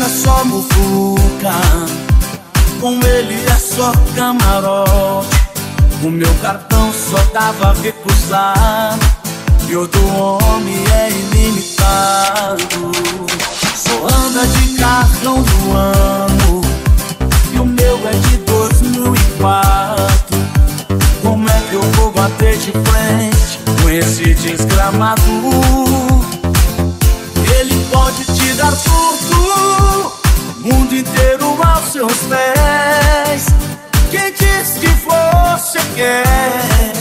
era só muvuca, com ele é só camarote. O meu cartão só dava recusado e o do homem é ilimitado. Só anda de cartão do ano e o meu é de 2004. Como é que eu vou bater de frente com esse desgramado? Ele pode te dar tudo, o mundo inteiro aos seus pés. Quem diz que você quer